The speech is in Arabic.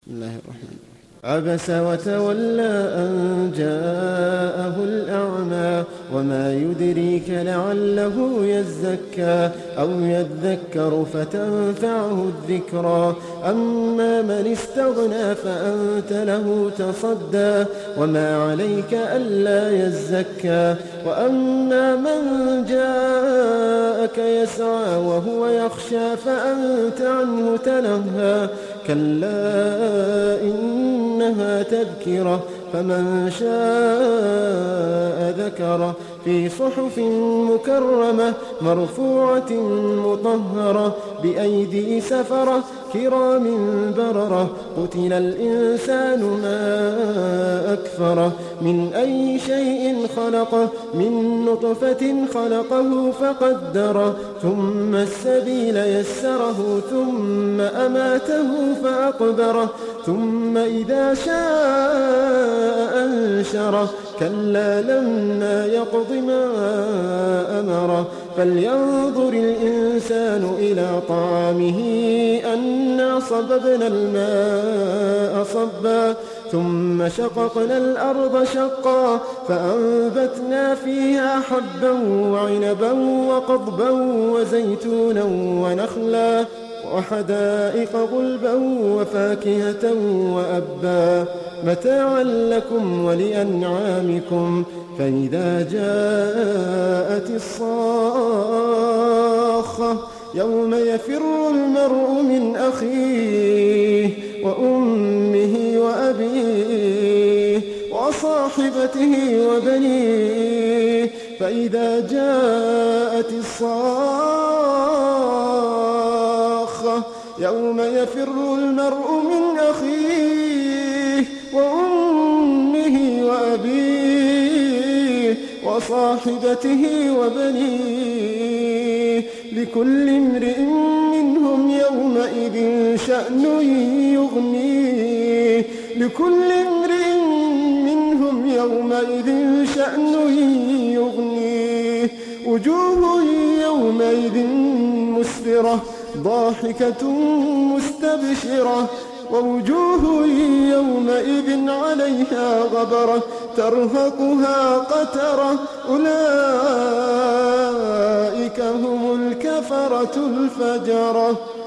بسم الله الرحمن الرحيم. عبس وتولى أن جاءه الأعمى وما يدريك لعله يزكى أو يذكر فتنفعه الذكرى أما من استغنى فأنت له تصدى وما عليك ألا يزكى وأما من جاءك يسعى وهو يخشى فأنت عنه تلهى كلا إنها تذكرة فمن شاء ذكره في صحف مكرمة مرفوعة مطهرة بأيدي سفرة كرام بررة قتل الإنسان ما أكفره من أي شيء خلقه من نطفة خلقه فقدره ثم السبيل يسره ثم أماته فأقبره ثم إذا شاء أنشره كلا لما يقض ما أمره فلينظر الإنسان إلى طعامه أنا صببنا الماء صبا ثم شققنا الأرض شقا فأنبتنا فيها حبا وعنبا وقضبا وزيتونا ونخلا وحدائق غلبا وفاكهة وأبا متاعا لكم ولأنعامكم فإذا جاءت الصاخة يوم يفر المرء من أخيه وأمه وأبيه وصاحبته وبنيه فإذا جاءت الصاخة يوم يفر المرء من أخيه وأمه وأبيه وصاحبته وبنيه لكل امرئ منهم يومئذ شأن يغنيه لكل امرئ منهم يومئذ شأن يغنيه وجوه يومئذ مسفرة ضاحكة مستبشرة ووجوه يومئذ عليها غبرة ترهقها قترة أولئك هم الكفرة الفجرة.